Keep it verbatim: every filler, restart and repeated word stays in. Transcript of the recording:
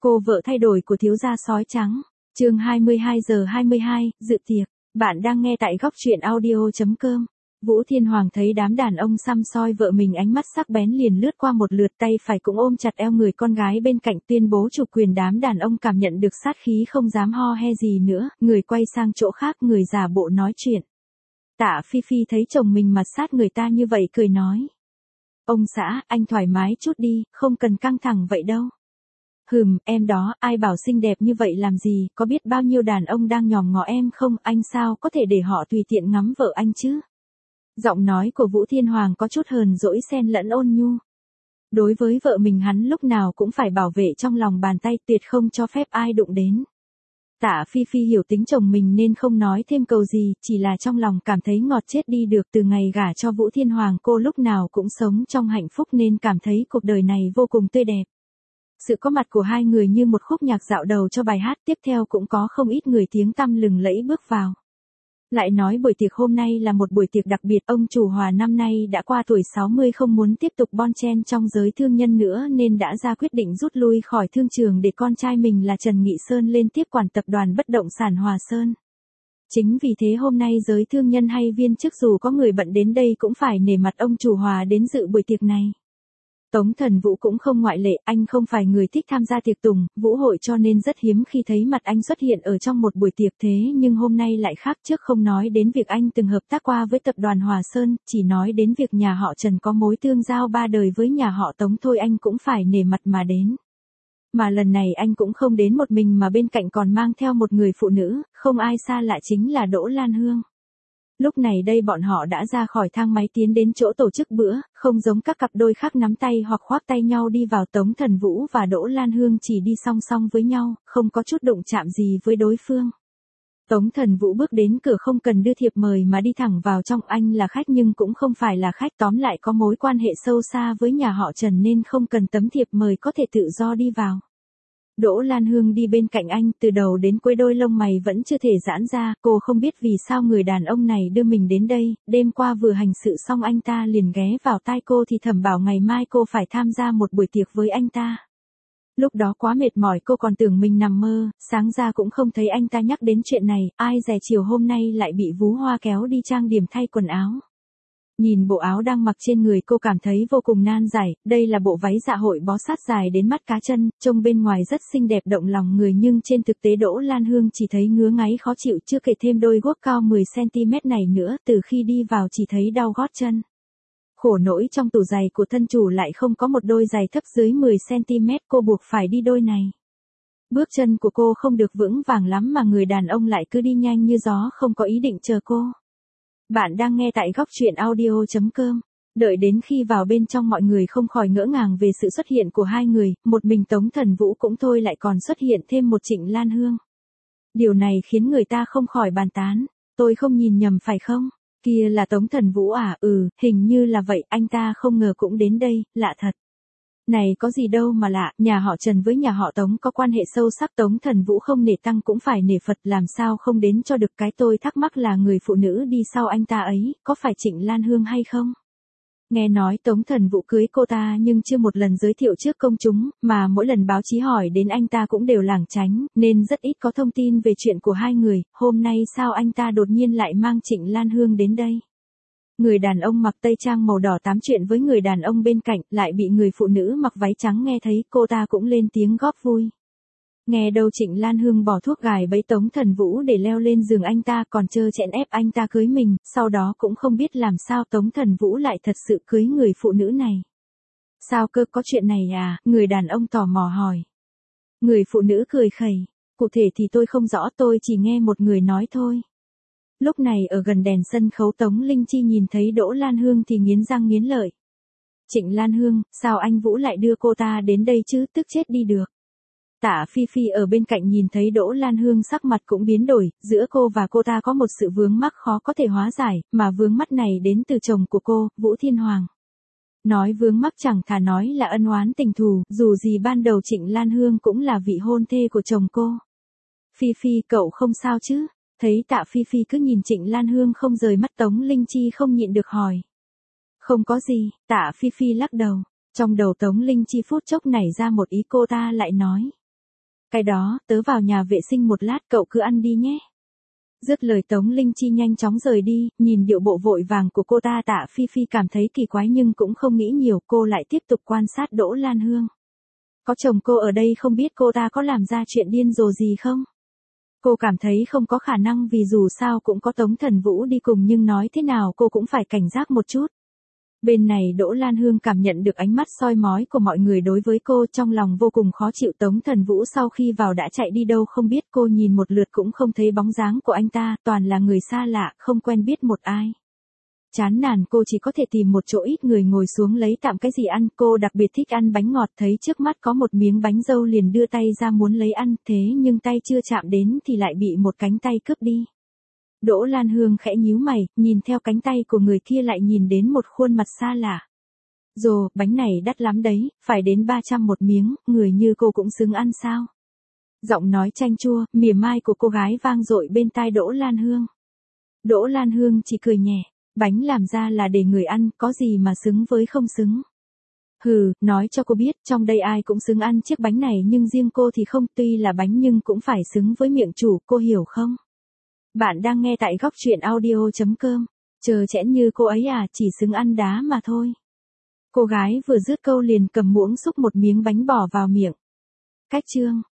Cô vợ thay đổi của thiếu gia sói trắng. Chương hai mươi hai giờ hai mươi hai, dự tiệc. Bạn đang nghe tại góc truyện audio chấm com. Vũ Thiên Hoàng thấy đám đàn ông săm soi vợ mình, ánh mắt sắc bén liền lướt qua một lượt, tay phải cũng ôm chặt eo người con gái bên cạnh, tuyên bố chủ quyền. Đám đàn ông cảm nhận được sát khí không dám ho he gì nữa, người quay sang chỗ khác, người giả bộ nói chuyện. Tạ Phi Phi thấy chồng mình mặt sát người ta như vậy cười nói. Ông xã, anh thoải mái chút đi, không cần căng thẳng vậy đâu. Hừm, em đó, ai bảo xinh đẹp như vậy làm gì, có biết bao nhiêu đàn ông đang nhòm ngó em không, anh sao có thể để họ tùy tiện ngắm vợ anh chứ. Giọng nói của Vũ Thiên Hoàng có chút hờn dỗi xen lẫn ôn nhu. Đối với vợ mình hắn lúc nào cũng phải bảo vệ trong lòng bàn tay, tuyệt không cho phép ai đụng đến. Tạ Phi Phi hiểu tính chồng mình nên không nói thêm câu gì, chỉ là trong lòng cảm thấy ngọt chết đi được. Từ ngày gả cho Vũ Thiên Hoàng, cô lúc nào cũng sống trong hạnh phúc nên cảm thấy cuộc đời này vô cùng tươi đẹp. Sự có mặt của hai người như một khúc nhạc dạo đầu cho bài hát tiếp theo, cũng có không ít người tiếng tăm lừng lẫy bước vào. Lại nói buổi tiệc hôm nay là một buổi tiệc đặc biệt, ông chủ Hòa năm nay đã qua tuổi sáu mươi, không muốn tiếp tục bon chen trong giới thương nhân nữa nên đã ra quyết định rút lui khỏi thương trường để con trai mình là Trần Nghị Sơn lên tiếp quản tập đoàn bất động sản Hòa Sơn. Chính vì thế hôm nay giới thương nhân hay viên chức dù có người bận đến đây cũng phải nể mặt ông chủ Hòa đến dự buổi tiệc này. Tống Thần Vũ cũng không ngoại lệ, anh không phải người thích tham gia tiệc tùng, vũ hội cho nên rất hiếm khi thấy mặt anh xuất hiện ở trong một buổi tiệc, thế nhưng hôm nay lại khác. Trước không nói đến việc anh từng hợp tác qua với tập đoàn Hòa Sơn, chỉ nói đến việc nhà họ Trần có mối tương giao ba đời với nhà họ Tống thôi anh cũng phải nể mặt mà đến. Mà lần này anh cũng không đến một mình mà bên cạnh còn mang theo một người phụ nữ, không ai xa lạ chính là Đỗ Lan Hương. Lúc này đây bọn họ đã ra khỏi thang máy tiến đến chỗ tổ chức bữa, không giống các cặp đôi khác nắm tay hoặc khoác tay nhau đi vào. Tống Thần Vũ và Đỗ Lan Hương chỉ đi song song với nhau, không có chút đụng chạm gì với đối phương. Tống Thần Vũ bước đến cửa không cần đưa thiệp mời mà đi thẳng vào trong. Anh là khách nhưng cũng không phải là khách, tóm lại có mối quan hệ sâu xa với nhà họ Trần nên không cần tấm thiệp mời, có thể tự do đi vào. Đỗ Lan Hương đi bên cạnh anh, từ đầu đến cuối đôi lông mày vẫn chưa thể giãn ra, cô không biết vì sao người đàn ông này đưa mình đến đây. Đêm qua vừa hành sự xong anh ta liền ghé vào tai cô thì thầm bảo ngày mai cô phải tham gia một buổi tiệc với anh ta. Lúc đó quá mệt mỏi, cô còn tưởng mình nằm mơ, sáng ra cũng không thấy anh ta nhắc đến chuyện này, ai dè chiều hôm nay lại bị Vú Hoa kéo đi trang điểm thay quần áo. Nhìn bộ áo đang mặc trên người cô cảm thấy vô cùng nan giải, đây là bộ váy dạ hội bó sát dài đến mắt cá chân, trông bên ngoài rất xinh đẹp động lòng người nhưng trên thực tế Đỗ Lan Hương chỉ thấy ngứa ngáy khó chịu, chưa kể thêm đôi guốc cao mười xăng ti mét này nữa, từ khi đi vào chỉ thấy đau gót chân. Khổ nỗi trong tủ giày của thân chủ lại không có một đôi giày thấp dưới mười xăng ti mét, cô buộc phải đi đôi này. Bước chân của cô không được vững vàng lắm mà người đàn ông lại cứ đi nhanh như gió, không có ý định chờ cô. Bạn đang nghe tại góc truyện audio chấm com. Đợi đến khi vào bên trong mọi người không khỏi ngỡ ngàng về sự xuất hiện của hai người, một mình Tống Thần Vũ cũng thôi lại còn xuất hiện thêm một Trịnh Lan Hương. Điều này khiến người ta không khỏi bàn tán, tôi không nhìn nhầm phải không? Kia là Tống Thần Vũ à? Ừ, hình như là vậy, anh ta không ngờ cũng đến đây, lạ thật. Này có gì đâu mà lạ, nhà họ Trần với nhà họ Tống có quan hệ sâu sắc, Tống Thần Vũ không nể tăng cũng phải nể Phật, làm sao không đến cho được. Cái tôi thắc mắc là người phụ nữ đi sau anh ta ấy, có phải Trịnh Lan Hương hay không? Nghe nói Tống Thần Vũ cưới cô ta nhưng chưa một lần giới thiệu trước công chúng, mà mỗi lần báo chí hỏi đến anh ta cũng đều lảng tránh, nên rất ít có thông tin về chuyện của hai người. Hôm nay sao anh ta đột nhiên lại mang Trịnh Lan Hương đến đây? Người đàn ông mặc tây trang màu đỏ tám chuyện với người đàn ông bên cạnh, lại bị người phụ nữ mặc váy trắng nghe thấy, cô ta cũng lên tiếng góp vui. Nghe đâu Trịnh Lan Hương bỏ thuốc gài bẫy Tống Thần Vũ để leo lên giường anh ta, còn trơ chẽn ép anh ta cưới mình, sau đó cũng không biết làm sao Tống Thần Vũ lại thật sự cưới người phụ nữ này. Sao cơ, có chuyện này à? Người đàn ông tò mò hỏi. Người phụ nữ cười khẩy, cụ thể thì tôi không rõ, tôi chỉ nghe một người nói thôi. Lúc này ở gần đèn sân khấu Tống Linh Chi nhìn thấy Đỗ Lan Hương thì nghiến răng nghiến lợi. Trịnh Lan Hương, sao anh Vũ lại đưa cô ta đến đây chứ, tức chết đi được. Tạ Phi Phi ở bên cạnh nhìn thấy Đỗ Lan Hương sắc mặt cũng biến đổi, giữa cô và cô ta có một sự vướng mắc khó có thể hóa giải, mà vướng mắc này đến từ chồng của cô, Vũ Thiên Hoàng. Nói vướng mắc chẳng thà nói là ân oán tình thù, dù gì ban đầu Trịnh Lan Hương cũng là vị hôn thê của chồng cô. Phi Phi, cậu không sao chứ? Thấy Tạ Phi Phi cứ nhìn Trịnh Lan Hương không rời mắt, Tống Linh Chi không nhịn được hỏi. Không có gì, Tạ Phi Phi lắc đầu. Trong đầu Tống Linh Chi phút chốc nảy ra một ý, cô ta lại nói. Cái đó, tớ vào nhà vệ sinh một lát, cậu cứ ăn đi nhé. Dứt lời Tống Linh Chi nhanh chóng rời đi, nhìn điệu bộ vội vàng của cô ta Tạ Phi Phi cảm thấy kỳ quái nhưng cũng không nghĩ nhiều, cô lại tiếp tục quan sát Đỗ Lan Hương. Có chồng cô ở đây không biết cô ta có làm ra chuyện điên rồ gì không? Cô cảm thấy không có khả năng vì dù sao cũng có Tống Thần Vũ đi cùng nhưng nói thế nào cô cũng phải cảnh giác một chút. Bên này Đỗ Lan Hương cảm nhận được ánh mắt soi mói của mọi người đối với cô, trong lòng vô cùng khó chịu. Tống Thần Vũ sau khi vào đã chạy đi đâu không biết, cô nhìn một lượt cũng không thấy bóng dáng của anh ta, toàn là người xa lạ, không quen biết một ai. Chán nản cô chỉ có thể tìm một chỗ ít người ngồi xuống lấy tạm cái gì ăn, cô đặc biệt thích ăn bánh ngọt, thấy trước mắt có một miếng bánh dâu liền đưa tay ra muốn lấy ăn, thế nhưng tay chưa chạm đến thì lại bị một cánh tay cướp đi. Đỗ Lan Hương khẽ nhíu mày, nhìn theo cánh tay của người kia lại nhìn đến một khuôn mặt xa lạ. Dồ, bánh này đắt lắm đấy, phải đến ba trăm một miếng, người như cô cũng xứng ăn sao? Giọng nói chanh chua, mỉa mai của cô gái vang dội bên tai Đỗ Lan Hương. Đỗ Lan Hương chỉ cười nhẹ, bánh làm ra là để người ăn, có gì mà xứng với không xứng. Hừ, nói cho cô biết, trong đây ai cũng xứng ăn chiếc bánh này nhưng riêng cô thì không, tuy là bánh nhưng cũng phải xứng với miệng chủ, cô hiểu không? Bạn đang nghe tại góc truyện audio chấm com, chờ chẽn như cô ấy à, chỉ xứng ăn đá mà thôi. Cô gái vừa dứt câu liền cầm muỗng xúc một miếng bánh bỏ vào miệng. Cách chương